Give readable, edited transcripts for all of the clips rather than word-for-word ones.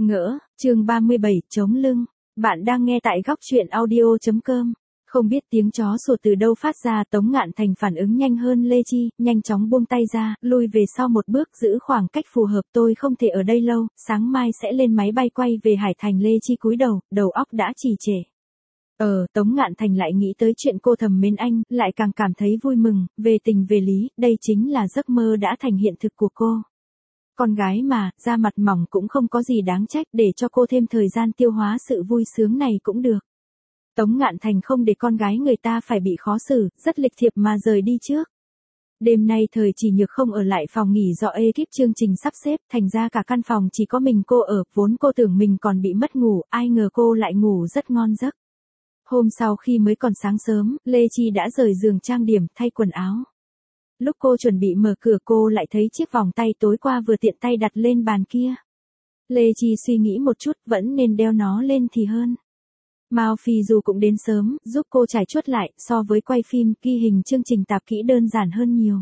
Ngỡ, chương 37, chống lưng. Bạn đang nghe tại góc truyện audio.com. Không biết tiếng chó sủa từ đâu phát ra, Tống Ngạn Thành phản ứng nhanh hơn Lê Chi, nhanh chóng buông tay ra, lui về sau một bước giữ khoảng cách phù hợp. Tôi không thể ở đây lâu, sáng mai sẽ lên máy bay quay về Hải Thành. Lê Chi cúi đầu, đầu óc đã trì trệ. Tống Ngạn Thành lại nghĩ tới chuyện cô thầm mến anh, lại càng cảm thấy vui mừng, về tình về lý, đây chính là giấc mơ đã thành hiện thực của cô. Con gái mà, da mặt mỏng cũng không có gì đáng trách, để cho cô thêm thời gian tiêu hóa sự vui sướng này cũng được. Tống Ngạn Thành không để con gái người ta phải bị khó xử, rất lịch thiệp mà rời đi trước. Đêm nay Thời Chỉ Nhược không ở lại phòng nghỉ do ekip chương trình sắp xếp, thành ra cả căn phòng chỉ có mình cô ở, vốn cô tưởng mình còn bị mất ngủ, ai ngờ cô lại ngủ rất ngon giấc. Hôm sau khi mới còn sáng sớm, Lê Chi đã rời giường trang điểm, thay quần áo. Lúc cô chuẩn bị mở cửa cô lại thấy chiếc vòng tay tối qua vừa tiện tay đặt lên bàn kia. Lê Chi suy nghĩ một chút, vẫn nên đeo nó lên thì hơn. Mao Phi Du cũng đến sớm, giúp cô trải chuốt lại, so với quay phim, ghi hình chương trình tạp kỹ đơn giản hơn nhiều.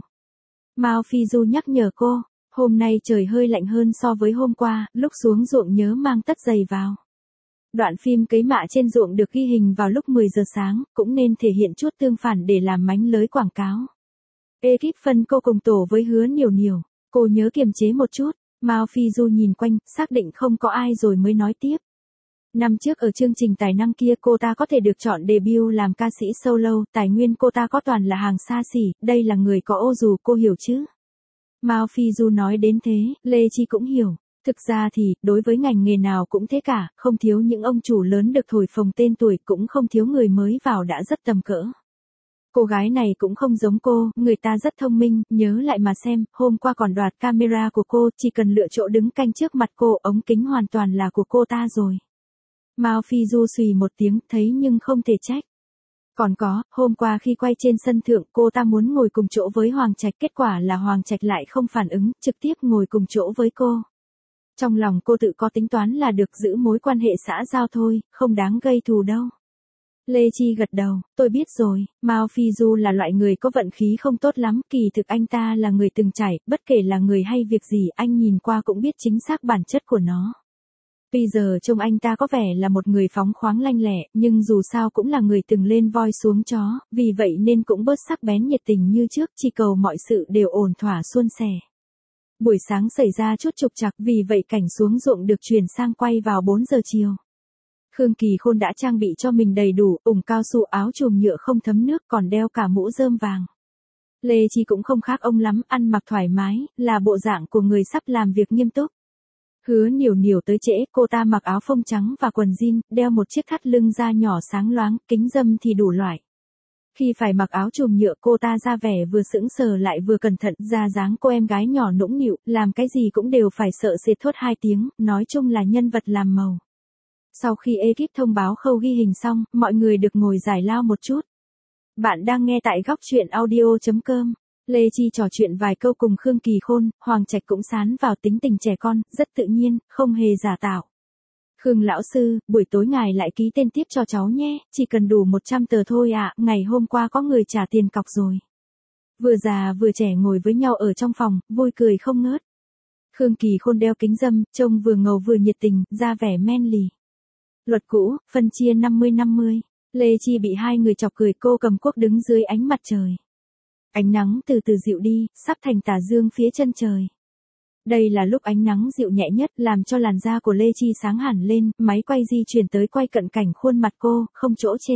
Mao Phi Du nhắc nhở cô, hôm nay trời hơi lạnh hơn so với hôm qua, lúc xuống ruộng nhớ mang tất giày vào. Đoạn phim cấy mạ trên ruộng được ghi hình vào lúc 10 giờ sáng, cũng nên thể hiện chút tương phản để làm mánh lới quảng cáo. Ekip phân cô cùng tổ với Hứa Nhiều Nhiều, cô nhớ kiềm chế một chút. Mao Phi Du nhìn quanh, xác định không có ai rồi mới nói tiếp. Năm trước ở chương trình tài năng kia cô ta có thể được chọn debut làm ca sĩ solo, tài nguyên cô ta có toàn là hàng xa xỉ, đây là người có ô dù, cô hiểu chứ? Mao Phi Du nói đến thế, Lê Chi cũng hiểu. Thực ra thì, đối với ngành nghề nào cũng thế cả, không thiếu những ông chủ lớn được thổi phồng tên tuổi, cũng không thiếu người mới vào đã rất tầm cỡ. Cô gái này cũng không giống cô, người ta rất thông minh, nhớ lại mà xem, hôm qua còn đoạt camera của cô, chỉ cần lựa chỗ đứng canh trước mặt cô, ống kính hoàn toàn là của cô ta rồi. Mao Phi Du xùy một tiếng, thấy nhưng không thể trách. Còn có, hôm qua khi quay trên sân thượng, cô ta muốn ngồi cùng chỗ với Hoàng Trạch, kết quả là Hoàng Trạch lại không phản ứng, trực tiếp ngồi cùng chỗ với cô. Trong lòng cô tự có tính toán là được, giữ mối quan hệ xã giao thôi, không đáng gây thù đâu. Lê Chi gật đầu, tôi biết rồi, Mao Phi Du là loại người có vận khí không tốt lắm, kỳ thực anh ta là người từng trải, bất kể là người hay việc gì, anh nhìn qua cũng biết chính xác bản chất của nó. Bây giờ trông anh ta có vẻ là một người phóng khoáng lanh lẹ, nhưng dù sao cũng là người từng lên voi xuống chó, vì vậy nên cũng bớt sắc bén nhiệt tình như trước, chỉ cầu mọi sự đều ổn thỏa suôn sẻ. Buổi sáng xảy ra chút trục trặc, vì vậy cảnh xuống ruộng được chuyển sang quay vào 4 giờ chiều. Khương Kỳ Khôn đã trang bị cho mình đầy đủ, ủng cao su, áo chùm nhựa không thấm nước, còn đeo cả mũ rơm vàng. Lê Chi cũng không khác ông lắm, ăn mặc thoải mái, là bộ dạng của người sắp làm việc nghiêm túc. Hứa Nhiều Nhiều tới trễ, cô ta mặc áo phông trắng và quần jean, đeo một chiếc thắt lưng da nhỏ sáng loáng, kính râm thì đủ loại. Khi phải mặc áo chùm nhựa cô ta ra vẻ vừa sững sờ lại vừa cẩn thận, ra dáng cô em gái nhỏ nũng nịu, làm cái gì cũng đều phải sợ sệt thốt 2 tiếng, nói chung là nhân vật làm màu. Sau khi ekip thông báo khâu ghi hình xong, mọi người được ngồi giải lao một chút. Bạn đang nghe tại góc truyện audio.com. Lê Chi trò chuyện vài câu cùng Khương Kỳ Khôn, Hoàng Trạch cũng sán vào tính tình trẻ con, rất tự nhiên, không hề giả tạo. Khương lão sư, buổi tối ngài lại ký tên tiếp cho cháu nhé, chỉ cần đủ 100 tờ thôi ạ, ngày hôm qua có người trả tiền cọc rồi. Vừa già vừa trẻ ngồi với nhau ở trong phòng, vui cười không ngớt. Khương Kỳ Khôn đeo kính râm, trông vừa ngầu vừa nhiệt tình, ra vẻ men lì. Luật cũ, phân chia 50-50. Lê Chi bị hai người chọc cười, cô cầm cuốc đứng dưới ánh mặt trời. Ánh nắng từ từ dịu đi, sắp thành tà dương phía chân trời. Đây là lúc ánh nắng dịu nhẹ nhất, làm cho làn da của Lê Chi sáng hẳn lên, máy quay di chuyển tới quay cận cảnh khuôn mặt cô, không chỗ chê.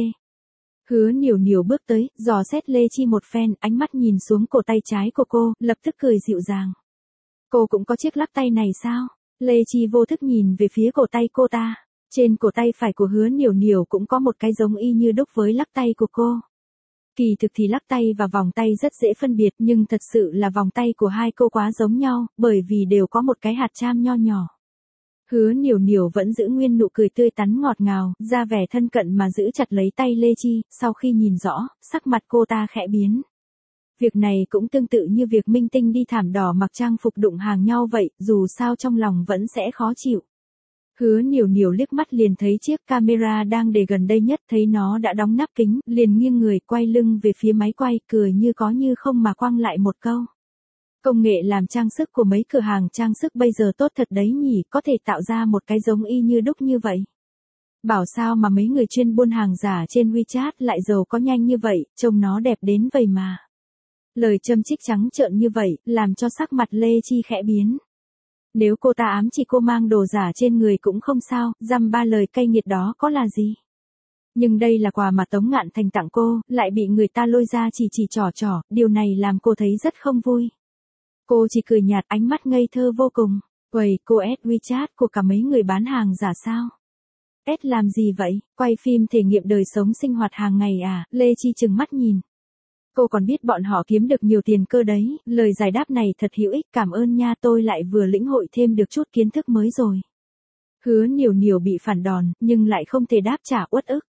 Hứa Nhiều Nhiều bước tới, dò xét Lê Chi một phen, ánh mắt nhìn xuống cổ tay trái của cô, lập tức cười dịu dàng. Cô cũng có chiếc lắc tay này sao? Lê Chi vô thức nhìn về phía cổ tay cô ta. Trên cổ tay phải của Hứa Nhiều Nhiều cũng có một cái giống y như đúc với lắc tay của cô. Kỳ thực thì lắc tay và vòng tay rất dễ phân biệt, nhưng thật sự là vòng tay của hai cô quá giống nhau, bởi vì đều có một cái hạt cham nho nhỏ. Hứa Nhiều Nhiều vẫn giữ nguyên nụ cười tươi tắn ngọt ngào, ra vẻ thân cận mà giữ chặt lấy tay Lê Chi, sau khi nhìn rõ, sắc mặt cô ta khẽ biến. Việc này cũng tương tự như việc minh tinh đi thảm đỏ mặc trang phục đụng hàng nhau vậy, dù sao trong lòng vẫn sẽ khó chịu. Hứa Nhiều Nhiều liếc mắt liền thấy chiếc camera đang để gần đây nhất, thấy nó đã đóng nắp kính, liền nghiêng người quay lưng về phía máy quay, cười như có như không mà quăng lại một câu. Công nghệ làm trang sức của mấy cửa hàng trang sức bây giờ tốt thật đấy nhỉ, có thể tạo ra một cái giống y như đúc như vậy. Bảo sao mà mấy người chuyên buôn hàng giả trên WeChat lại giàu có nhanh như vậy, trông nó đẹp đến vậy mà. Lời châm chích trắng trợn như vậy, làm cho sắc mặt Lê Chi khẽ biến. Nếu cô ta ám chỉ cô mang đồ giả trên người cũng không sao, dăm ba lời cay nghiệt đó có là gì. Nhưng đây là quà mà Tống Ngạn Thành tặng cô, lại bị người ta lôi ra chỉ trỏ, điều này làm cô thấy rất không vui. Cô chỉ cười nhạt, ánh mắt ngây thơ vô cùng. Uầy, cô add WeChat của cả mấy người bán hàng giả sao? Add làm gì vậy? Quay phim thể nghiệm đời sống sinh hoạt hàng ngày à? Lê Chi trừng mắt nhìn. Cô còn biết bọn họ kiếm được nhiều tiền cơ đấy, lời giải đáp này thật hữu ích, cảm ơn nha, tôi lại vừa lĩnh hội thêm được chút kiến thức mới rồi. Hứa Niểu bị phản đòn, nhưng lại không thể đáp trả, uất ức.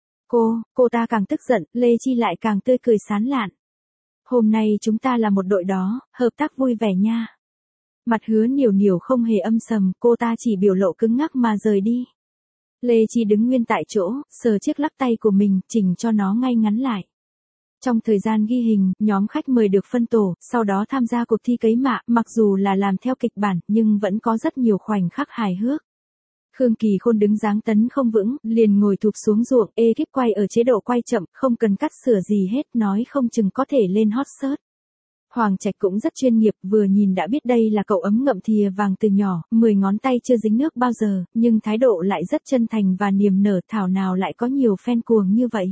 Cô ta càng tức giận, Lê Chi lại càng tươi cười sán lạn. Hôm nay chúng ta là một đội đó, hợp tác vui vẻ nha. Mặt Hứa Niểu không hề âm sầm, cô ta chỉ biểu lộ cứng ngắc mà rời đi. Lê Chi đứng nguyên tại chỗ, sờ chiếc lắc tay của mình, chỉnh cho nó ngay ngắn lại. Trong thời gian ghi hình, nhóm khách mời được phân tổ, sau đó tham gia cuộc thi cấy mạ, mặc dù là làm theo kịch bản, nhưng vẫn có rất nhiều khoảnh khắc hài hước. Khương Kỳ Khôn đứng dáng tấn không vững, liền ngồi thụp xuống ruộng, ekip quay ở chế độ quay chậm, không cần cắt sửa gì hết, nói không chừng có thể lên hot search. Hoàng Trạch cũng rất chuyên nghiệp, vừa nhìn đã biết đây là cậu ấm ngậm thìa vàng từ nhỏ, 10 ngón tay chưa dính nước bao giờ, nhưng thái độ lại rất chân thành và niềm nở, thảo nào lại có nhiều fan cuồng như vậy.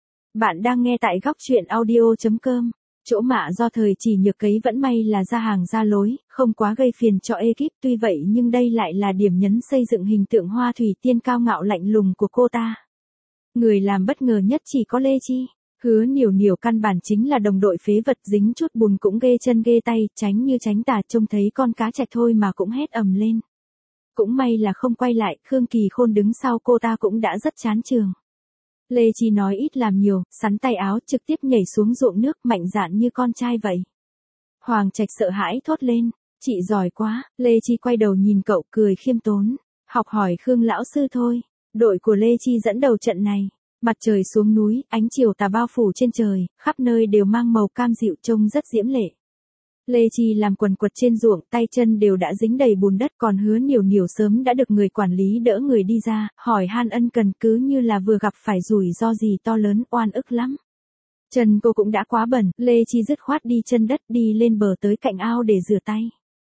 Bạn đang nghe tại góc truyện audio.com. Chỗ mạ do thời chỉ nhược cấy vẫn may là ra hàng ra lối, không quá gây phiền cho ekip, tuy vậy nhưng đây lại là điểm nhấn xây dựng hình tượng hoa thủy tiên cao ngạo lạnh lùng của cô ta. Người làm bất ngờ nhất chỉ có Lê Chi. Hứa Niểu căn bản chính là đồng đội phế vật, dính chút bùn cũng ghê chân ghê tay, tránh như tránh tà, trông thấy con cá chạch thôi mà cũng hét ầm lên. Cũng may là không quay lại, Khương Kỳ Khôn đứng sau cô ta cũng đã rất chán trường. Lê Chi nói ít làm nhiều, sắn tay áo trực tiếp nhảy xuống ruộng nước, mạnh dạn như con trai vậy. Hoàng Trạch sợ hãi thốt lên, chị giỏi quá. Lê Chi quay đầu nhìn cậu, cười khiêm tốn, học hỏi Khương lão sư thôi. Đội của Lê Chi dẫn đầu trận này. Mặt trời xuống núi, ánh chiều tà bao phủ trên trời, khắp nơi đều mang màu cam dịu, trông rất diễm lệ. Lê Chi làm quần quật trên ruộng, tay chân đều đã dính đầy bùn đất, còn Hứa Niểu sớm đã được người quản lý đỡ người đi ra, hỏi han ân cần, cứ như là vừa gặp phải rủi ro gì to lớn, oan ức lắm. Chân cô cũng đã quá bẩn, Lê Chi dứt khoát đi chân đất, đi lên bờ tới cạnh ao để rửa tay.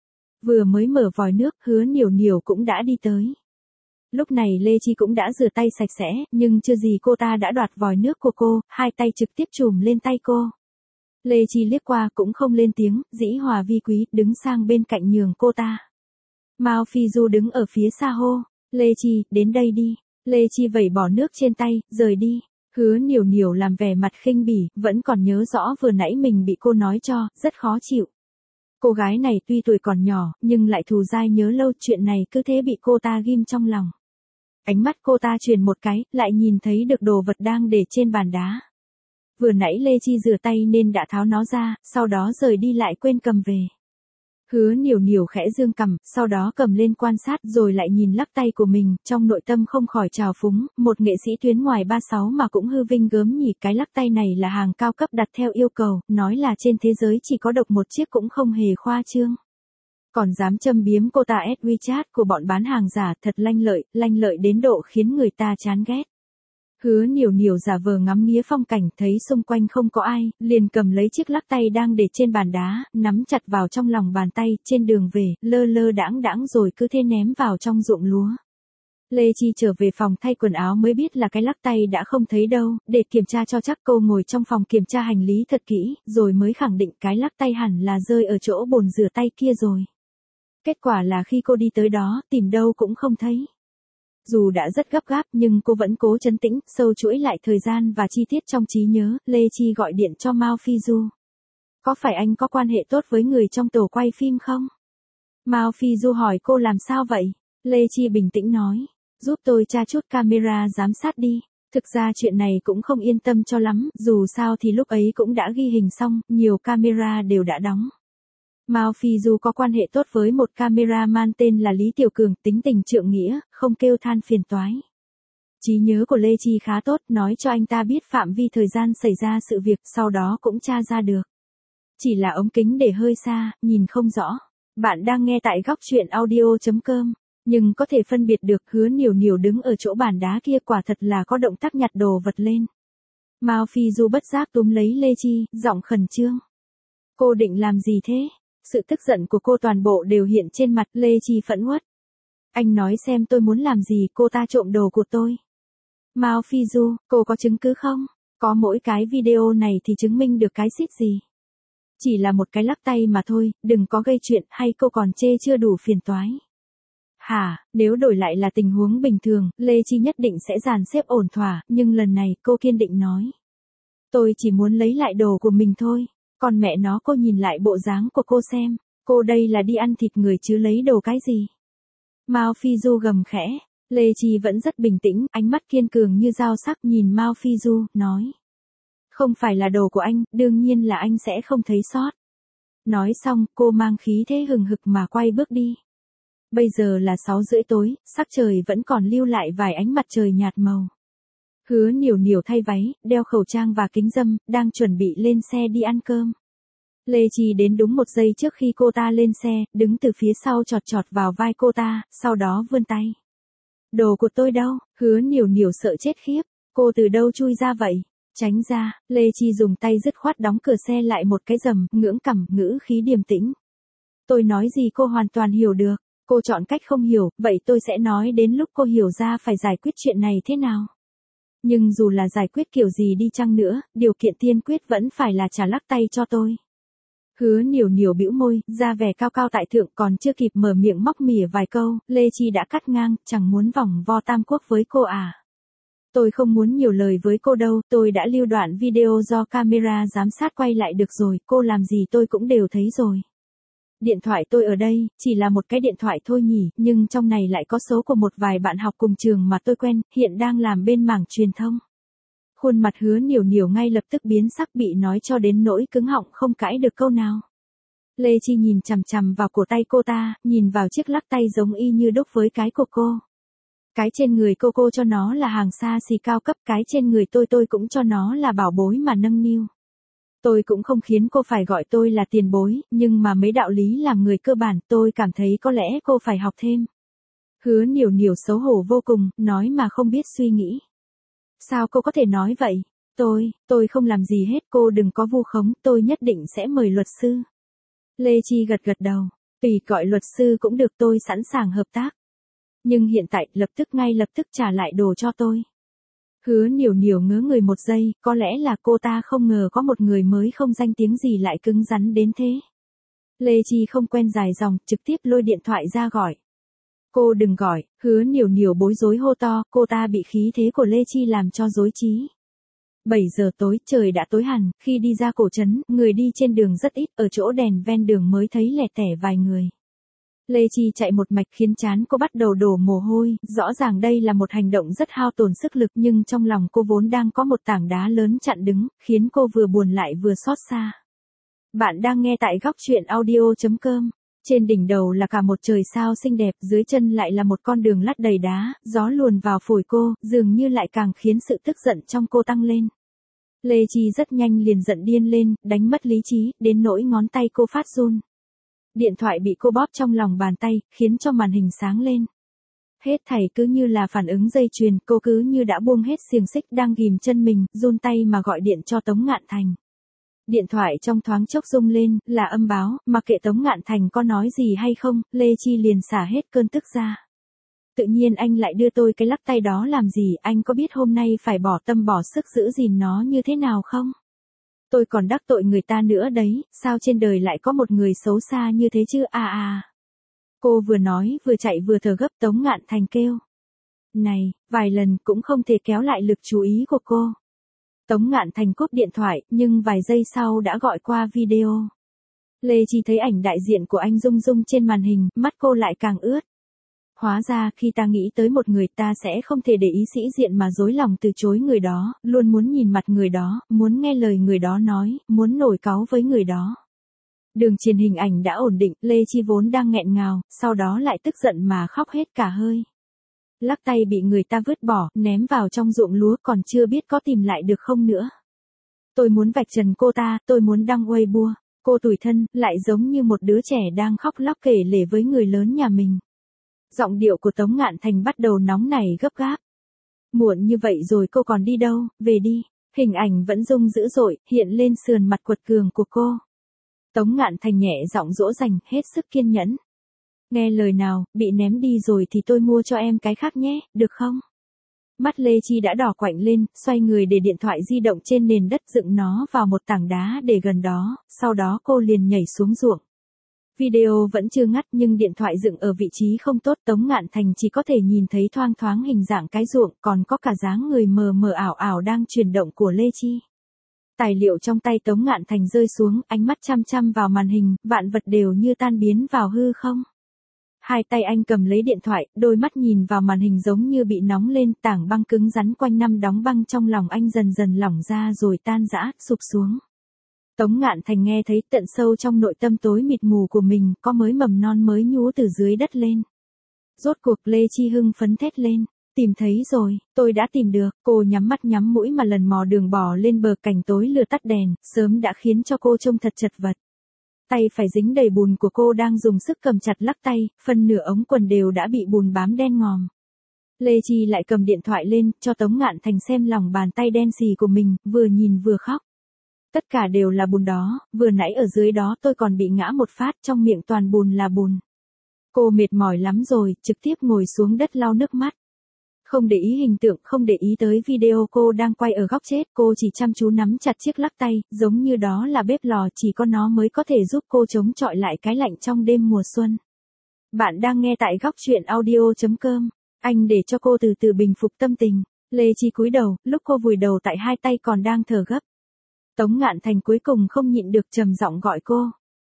Vừa mới mở vòi nước, Hứa Niểu cũng đã đi tới. Lúc này Lê Chi cũng đã rửa tay sạch sẽ, nhưng chưa gì cô ta đã đoạt vòi nước của cô, hai tay trực tiếp chùm lên tay cô. Lê Chi liếc qua cũng không lên tiếng, dĩ hòa vi quý, đứng sang bên cạnh nhường cô ta. Mao Phi Du đứng ở phía xa hô, Lê Chi, đến đây đi. Lê Chi vẩy bỏ nước trên tay, rời đi. Hứa Niểu làm vẻ mặt khinh bỉ, vẫn còn nhớ rõ vừa nãy mình bị cô nói cho, rất khó chịu. Cô gái này tuy tuổi còn nhỏ, nhưng lại thù dai nhớ lâu, chuyện này cứ thế bị cô ta ghim trong lòng. Ánh mắt cô ta chuyển một cái, lại nhìn thấy được đồ vật đang để trên bàn đá. Vừa nãy Lê Chi rửa tay nên đã tháo nó ra, sau đó rời đi lại quên cầm về. Hứa Niểu khẽ dương cằm, sau đó cầm lên quan sát rồi lại nhìn lắc tay của mình, trong nội tâm không khỏi trào phúng, một nghệ sĩ tuyến ngoài 36 mà cũng hư vinh gớm nhỉ, cái lắc tay này là hàng cao cấp đặt theo yêu cầu, nói là trên thế giới chỉ có độc một chiếc cũng không hề khoa trương. Còn dám châm biếm cô ta add WeChat của bọn bán hàng giả, thật lanh lợi đến độ khiến người ta chán ghét. Hứa Niểu giả vờ ngắm nghía phong cảnh, thấy xung quanh không có ai, liền cầm lấy chiếc lắc tay đang để trên bàn đá, nắm chặt vào trong lòng bàn tay, trên đường về, lơ đãng rồi cứ thế ném vào trong ruộng lúa. Lê Chi trở về phòng thay quần áo mới biết là cái lắc tay đã không thấy đâu, để kiểm tra cho chắc cô ngồi trong phòng kiểm tra hành lý thật kỹ, rồi mới khẳng định cái lắc tay hẳn là rơi ở chỗ bồn rửa tay kia rồi. Kết quả là khi cô đi tới đó, tìm đâu cũng không thấy. Dù đã rất gấp gáp nhưng cô vẫn cố trấn tĩnh, sâu chuỗi lại thời gian và chi tiết trong trí nhớ, Lê Chi gọi điện cho Mao Phi Du. Có phải anh có quan hệ tốt với người trong tổ quay phim không? Mao Phi Du hỏi cô làm sao vậy? Lê Chi bình tĩnh nói, giúp tôi tra chút camera giám sát đi. Thực ra chuyện này cũng không yên tâm cho lắm, dù sao thì lúc ấy cũng đã ghi hình xong, nhiều camera đều đã đóng. Mao Phi Du có quan hệ tốt với một cameraman tên là Lý Tiểu Cường, tính tình trượng nghĩa, không kêu than phiền toái. Trí nhớ của Lê Chi khá tốt, nói cho anh ta biết phạm vi thời gian xảy ra sự việc, sau đó cũng tra ra được. chỉ là ống kính để hơi xa, nhìn không rõ. Bạn đang nghe tại góc chuyện audio.com, nhưng có thể phân biệt được Hứa Niểu Niểu đứng ở chỗ bàn đá kia quả thật là có động tác nhặt đồ vật lên. Mao Phi Du bất giác túm lấy Lê Chi, giọng khẩn trương. Cô định làm gì thế? Sự tức giận của cô toàn bộ đều hiện trên mặt. Lê Chi phẫn uất. Anh nói xem tôi muốn làm gì, cô ta trộm đồ của tôi. Mao Phi Du, cô có chứng cứ không? Có mỗi cái video này thì chứng minh được cái xít gì? Chỉ là một cái lắc tay mà thôi, đừng có gây chuyện, hay cô còn chê chưa đủ phiền toái. Hả, nếu đổi lại là tình huống bình thường, Lê Chi nhất định sẽ dàn xếp ổn thỏa, nhưng lần này cô kiên định nói. Tôi chỉ muốn lấy lại đồ của mình thôi, còn mẹ nó cô nhìn lại bộ dáng của cô xem, cô đây là đi ăn thịt người chứ lấy đồ cái gì. Mao Phi Du gầm khẽ, Lê Chi vẫn rất bình tĩnh, ánh mắt kiên cường như dao sắc nhìn Mao Phi Du, nói. Không phải là đồ của anh, đương nhiên là anh sẽ không thấy sót. Nói xong, cô mang khí thế hừng hực mà quay bước đi. Bây giờ là 6:30 tối, sắc trời vẫn còn lưu lại vài ánh mặt trời nhạt màu. Hứa Niểu Niểu thay váy, đeo khẩu trang và kính râm, đang chuẩn bị lên xe đi ăn cơm. Lê Chi đến đúng 1 giây trước khi cô ta lên xe, đứng từ phía sau chọt chọt vào vai cô ta, sau đó vươn tay. Đồ của tôi đâu? Hứa Niểu Niểu sợ chết khiếp, cô từ đâu chui ra vậy? Tránh ra, Lê Chi dùng tay dứt khoát đóng cửa xe lại một cái rầm, ngưỡng cằm, ngữ khí điềm tĩnh. Tôi nói gì cô hoàn toàn hiểu được, cô chọn cách không hiểu, vậy tôi sẽ nói đến lúc cô hiểu ra phải giải quyết chuyện này thế nào. Nhưng dù là giải quyết kiểu gì đi chăng nữa, điều kiện tiên quyết vẫn phải là trả lắc tay cho tôi. Hứa Niểu Niểu bĩu môi, ra vẻ cao cao tại thượng, còn chưa kịp mở miệng móc mỉa vài câu, Lê Chi đã cắt ngang, chẳng muốn vòng vo tam quốc với cô à. Tôi không muốn nhiều lời với cô đâu, tôi đã lưu đoạn video do camera giám sát quay lại được rồi, cô làm gì tôi cũng đều thấy rồi. Điện thoại tôi ở đây, chỉ là một cái điện thoại thôi nhỉ, nhưng trong này lại có số của một vài bạn học cùng trường mà tôi quen, hiện đang làm bên mảng truyền thông. Khuôn mặt Hứa Niểu Niểu ngay lập tức biến sắc, bị nói cho đến nỗi cứng họng không cãi được câu nào. Lê Chi nhìn chằm chằm vào cổ tay cô ta, nhìn vào chiếc lắc tay giống y như đúc với cái của cô. Cái trên người cô cho nó là hàng xa xỉ cao cấp, cái trên người tôi cũng cho nó là bảo bối mà nâng niu. Tôi cũng không khiến cô phải gọi tôi là tiền bối, nhưng mà mấy đạo lý làm người cơ bản tôi cảm thấy có lẽ cô phải học thêm. Hứa Niểu Niểu xấu hổ vô cùng, nói mà không biết suy nghĩ. Sao cô có thể nói vậy? Tôi không làm gì hết, cô đừng có vu khống, tôi nhất định sẽ mời luật sư. Lê Chi gật gật đầu, tùy gọi luật sư cũng được, tôi sẵn sàng hợp tác. Nhưng hiện tại, ngay lập tức trả lại đồ cho tôi. Hứa Niểu Niểu ngớ người 1 giây, có lẽ là cô ta không ngờ có một người mới không danh tiếng gì lại cứng rắn đến thế. Lê Chi không quen dài dòng, trực tiếp lôi điện thoại ra gọi. Cô đừng gọi, Hứa Niểu Niểu bối rối hô to, cô ta bị khí thế của Lê Chi làm cho rối trí. 7 giờ tối, trời đã tối hẳn, khi đi ra cổ trấn, người đi trên đường rất ít, ở chỗ đèn ven đường mới thấy lẻ tẻ vài người. Lê Chi chạy một mạch khiến trán cô bắt đầu đổ mồ hôi, rõ ràng đây là một hành động rất hao tổn sức lực, nhưng trong lòng cô vốn đang có một tảng đá lớn chặn đứng, khiến cô vừa buồn lại vừa xót xa. Bạn đang nghe tại góc chuyện audio.com. Trên đỉnh đầu là cả một trời sao xinh đẹp, dưới chân lại là một con đường lát đầy đá, gió luồn vào phổi cô, dường như lại càng khiến sự tức giận trong cô tăng lên. Lê Chi rất nhanh liền giận điên lên, đánh mất lý trí, đến nỗi ngón tay cô phát run. Điện thoại bị cô bóp trong lòng bàn tay, khiến cho màn hình sáng lên. Hết thảy cứ như là phản ứng dây chuyền, cô cứ như đã buông hết xiềng xích đang ghìm chân mình, run tay mà gọi điện cho Tống Ngạn Thành. Điện thoại trong thoáng chốc rung lên, là âm báo, mặc kệ Tống Ngạn Thành có nói gì hay không, Lê Chi liền xả hết cơn tức ra. Tự nhiên anh lại đưa tôi cái lắc tay đó làm gì, anh có biết hôm nay phải bỏ tâm bỏ sức giữ gìn nó như thế nào không? Tôi còn đắc tội người ta nữa đấy, sao trên đời lại có một người xấu xa như thế chứ à. Cô vừa nói vừa chạy vừa thở gấp, Tống Ngạn Thành kêu. Này, vài lần cũng không thể kéo lại lực chú ý của cô. Tống Ngạn Thành cúp điện thoại, nhưng vài giây sau đã gọi qua video. Lê Chi thấy ảnh đại diện của anh rung rung trên màn hình, mắt cô lại càng ướt. Hóa ra khi ta nghĩ tới một người ta sẽ không thể để ý sĩ diện mà dối lòng từ chối người đó, luôn muốn nhìn mặt người đó, muốn nghe lời người đó nói, muốn nổi cáu với người đó. Đường truyền hình ảnh đã ổn định, Lê Chi vốn đang nghẹn ngào, sau đó lại tức giận mà khóc hết cả hơi. Lắc tay bị người ta vứt bỏ, ném vào trong ruộng lúa, còn chưa biết có tìm lại được không nữa. Tôi muốn vạch trần cô ta, tôi muốn đăng Weibo. Cô tủi thân, lại giống như một đứa trẻ đang khóc lóc kể lể với người lớn nhà mình. Giọng điệu của Tống Ngạn Thành bắt đầu nóng nảy gấp gáp. Muộn như vậy rồi cô còn đi đâu, về đi. Hình ảnh vẫn rung dữ dội, hiện lên sườn mặt quật cường của cô. Tống Ngạn Thành nhẹ giọng dỗ dành, hết sức kiên nhẫn. Nghe lời nào, bị ném đi rồi thì tôi mua cho em cái khác nhé, được không? Mắt Lê Chi đã đỏ quạnh lên, xoay người để điện thoại di động trên nền đất dựng nó vào một tảng đá để gần đó, sau đó cô liền nhảy xuống ruộng. Video vẫn chưa ngắt nhưng điện thoại dựng ở vị trí không tốt, Tống Ngạn Thành chỉ có thể nhìn thấy thoang thoáng hình dạng cái ruộng, còn có cả dáng người mờ mờ ảo ảo đang chuyển động của Lê Chi. Tài liệu trong tay Tống Ngạn Thành rơi xuống, ánh mắt chăm chăm vào màn hình, vạn vật đều như tan biến vào hư không. Hai tay anh cầm lấy điện thoại, đôi mắt nhìn vào màn hình giống như bị nóng lên, tảng băng cứng rắn quanh năm đóng băng trong lòng anh dần dần lỏng ra rồi tan rã, sụp xuống. Tống Ngạn Thành nghe thấy tận sâu trong nội tâm tối mịt mù của mình, có mới mầm non mới nhú từ dưới đất lên. Rốt cuộc Lê Chi hưng phấn thét lên, tìm thấy rồi, tôi đã tìm được, cô nhắm mắt nhắm mũi mà lần mò đường bò lên bờ cành tối lừa tắt đèn, sớm đã khiến cho cô trông thật chật vật. Tay phải dính đầy bùn của cô đang dùng sức cầm chặt lắc tay, phần nửa ống quần đều đã bị bùn bám đen ngòm. Lê Chi lại cầm điện thoại lên, cho Tống Ngạn Thành xem lòng bàn tay đen xì của mình, vừa nhìn vừa khóc. Tất cả đều là bùn đó, vừa nãy ở dưới đó tôi còn bị ngã một phát, trong miệng toàn bùn là bùn. Cô mệt mỏi lắm rồi, trực tiếp ngồi xuống đất lau nước mắt. Không để ý hình tượng, không để ý tới video cô đang quay ở góc chết, cô chỉ chăm chú nắm chặt chiếc lắc tay, giống như đó là bếp lò, chỉ có nó mới có thể giúp cô chống chọi lại cái lạnh trong đêm mùa xuân. Bạn đang nghe tại góc truyện audio.com. Anh để cho cô từ từ bình phục tâm tình. Lê Chi cúi đầu, lúc cô vùi đầu tại hai tay còn đang thở gấp. Tống Ngạn Thành cuối cùng không nhịn được trầm giọng gọi cô.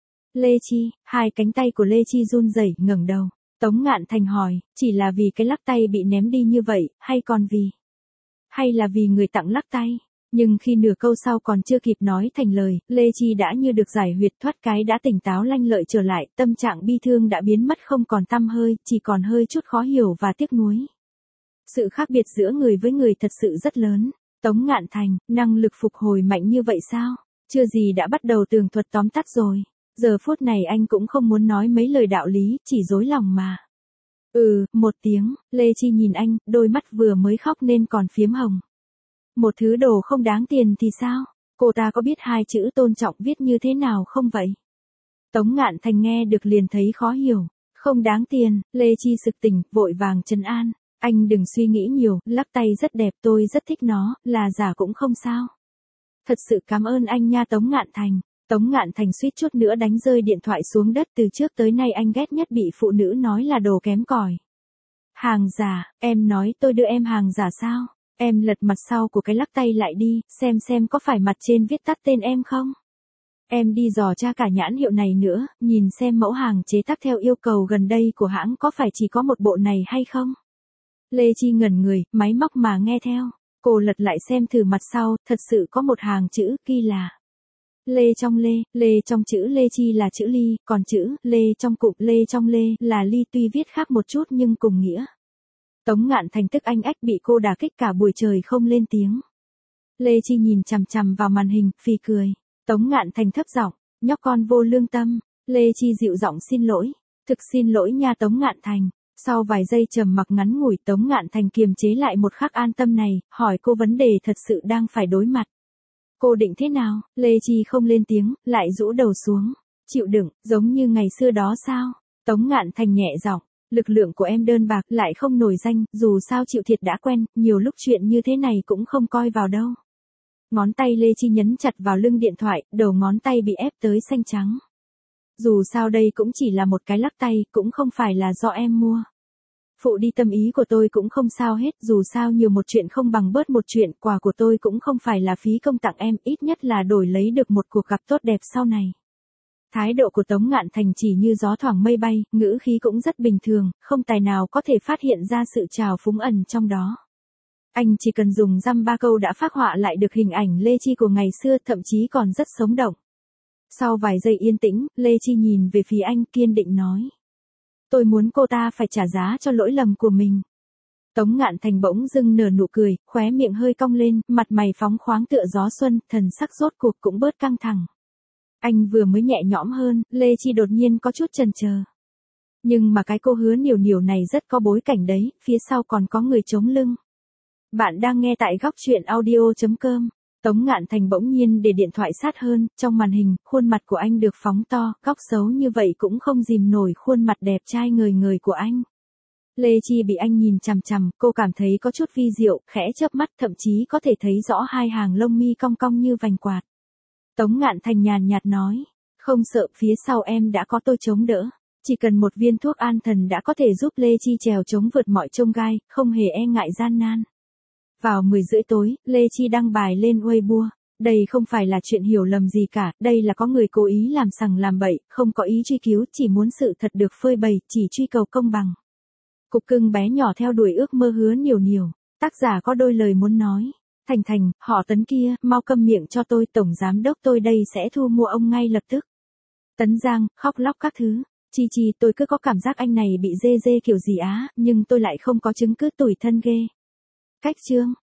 Lê Chi, hai cánh tay của Lê Chi run rẩy, ngẩng đầu. Tống Ngạn Thành hỏi, chỉ là vì cái lắc tay bị ném đi như vậy, hay còn vì? Hay là vì người tặng lắc tay? Nhưng khi nửa câu sau còn chưa kịp nói thành lời, Lê Chi đã như được giải huyệt thoát cái đã tỉnh táo lanh lợi trở lại, tâm trạng bi thương đã biến mất không còn tăm hơi, chỉ còn hơi chút khó hiểu và tiếc nuối. Sự khác biệt giữa người với người thật sự rất lớn. Tống Ngạn Thành, năng lực phục hồi mạnh như vậy sao? Chưa gì đã bắt đầu tường thuật tóm tắt rồi. Giờ phút này anh cũng không muốn nói mấy lời đạo lý, chỉ dối lòng mà. Một tiếng, Lê Chi nhìn anh, đôi mắt vừa mới khóc nên còn phiếm hồng. Một thứ đồ không đáng tiền thì sao? Cô ta có biết hai chữ tôn trọng viết như thế nào không vậy? Tống Ngạn Thành nghe được liền thấy khó hiểu. Không đáng tiền, Lê Chi sực tỉnh, vội vàng trấn an. Anh đừng suy nghĩ nhiều, lắc tay rất đẹp, tôi rất thích nó, là giả cũng không sao. Thật sự cảm ơn anh nha Tống Ngạn Thành. Tống Ngạn Thành suýt chút nữa đánh rơi điện thoại xuống đất, từ trước tới nay anh ghét nhất bị phụ nữ nói là đồ kém cỏi. Hàng giả, em nói tôi đưa em hàng giả sao? Em lật mặt sau của cái lắc tay lại đi, xem có phải mặt trên viết tắt tên em không? Em đi dò tra cả nhãn hiệu này nữa, nhìn xem mẫu hàng chế tác theo yêu cầu gần đây của hãng có phải chỉ có một bộ này hay không? Lê Chi ngẩn người, máy móc mà nghe theo. Cô lật lại xem thử mặt sau, thật sự có một hàng chữ ghi là Lê trong Lê trong chữ Lê Chi là chữ Ly, còn chữ Lê trong cụm Lê trong Lê là Ly, tuy viết khác một chút nhưng cùng nghĩa. Tống Ngạn Thành tức anh ách bị cô đả kích cả buổi trời không lên tiếng. Lê Chi nhìn chằm chằm vào màn hình, phì cười. Tống Ngạn Thành thấp giọng, nhóc con vô lương tâm. Lê Chi dịu giọng xin lỗi. Thực xin lỗi nha Tống Ngạn Thành. Sau vài giây trầm mặc ngắn ngủi, Tống Ngạn Thành kiềm chế lại một khắc an tâm này, hỏi cô vấn đề thật sự đang phải đối mặt. Cô định thế nào? Lê Chi không lên tiếng, lại rũ đầu xuống. Chịu đựng, giống như ngày xưa đó sao? Tống Ngạn Thành nhẹ giọng, lực lượng của em đơn bạc, lại không nổi danh, dù sao chịu thiệt đã quen, nhiều lúc chuyện như thế này cũng không coi vào đâu. Ngón tay Lê Chi nhấn chặt vào lưng điện thoại, đầu ngón tay bị ép tới xanh trắng. Dù sao đây cũng chỉ là một cái lắc tay, cũng không phải là do em mua. Phụ đi tâm ý của tôi cũng không sao hết, dù sao nhiều một chuyện không bằng bớt một chuyện, quà của tôi cũng không phải là phí công tặng em, ít nhất là đổi lấy được một cuộc gặp tốt đẹp sau này. Thái độ của Tống Ngạn Thành chỉ như gió thoảng mây bay, ngữ khí cũng rất bình thường, không tài nào có thể phát hiện ra sự trào phúng ẩn trong đó. Anh chỉ cần dùng dăm ba câu đã phác họa lại được hình ảnh Lê Chi của ngày xưa, thậm chí còn rất sống động. Sau vài giây yên tĩnh, Lê Chi nhìn về phía anh kiên định nói. Tôi muốn cô ta phải trả giá cho lỗi lầm của mình. Tống Ngạn Thành bỗng dưng nở nụ cười, khóe miệng hơi cong lên, mặt mày phóng khoáng tựa gió xuân, thần sắc rốt cuộc cũng bớt căng thẳng. Anh vừa mới nhẹ nhõm hơn, Lê Chi đột nhiên có chút chần chờ. Nhưng mà cái cô Hứa Nhiều Nhiều này rất có bối cảnh đấy, phía sau còn có người chống lưng. Bạn đang nghe tại góc chuyện audio.com. Tống Ngạn Thành bỗng nhiên để điện thoại sát hơn, trong màn hình, khuôn mặt của anh được phóng to, góc xấu như vậy cũng không dìm nổi khuôn mặt đẹp trai ngời ngời của anh. Lê Chi bị anh nhìn chằm chằm, cô cảm thấy có chút vi diệu, khẽ chớp mắt, thậm chí có thể thấy rõ hai hàng lông mi cong cong như vành quạt. Tống Ngạn Thành nhàn nhạt nói, không sợ, phía sau em đã có tôi chống đỡ. Chỉ cần một viên thuốc an thần đã có thể giúp Lê Chi trèo chống vượt mọi chông gai, không hề e ngại gian nan. Vào 10 rưỡi tối, Lê Chi đăng bài lên Weibo. Đây không phải là chuyện hiểu lầm gì cả, đây là có người cố ý làm sằng làm bậy, không có ý truy cứu, chỉ muốn sự thật được phơi bày, chỉ truy cầu công bằng. Cục cưng bé nhỏ theo đuổi ước mơ Hứa Nhiều Nhiều. Tác giả có đôi lời muốn nói. Thành Thành, họ Tấn kia, mau câm miệng cho tôi, tổng giám đốc tôi đây sẽ thu mua ông ngay lập tức. Tấn Giang, khóc lóc các thứ. Chi, tôi cứ có cảm giác anh này bị dê kiểu gì á, nhưng tôi lại không có chứng cứ, tủi thân ghê. Cách chương.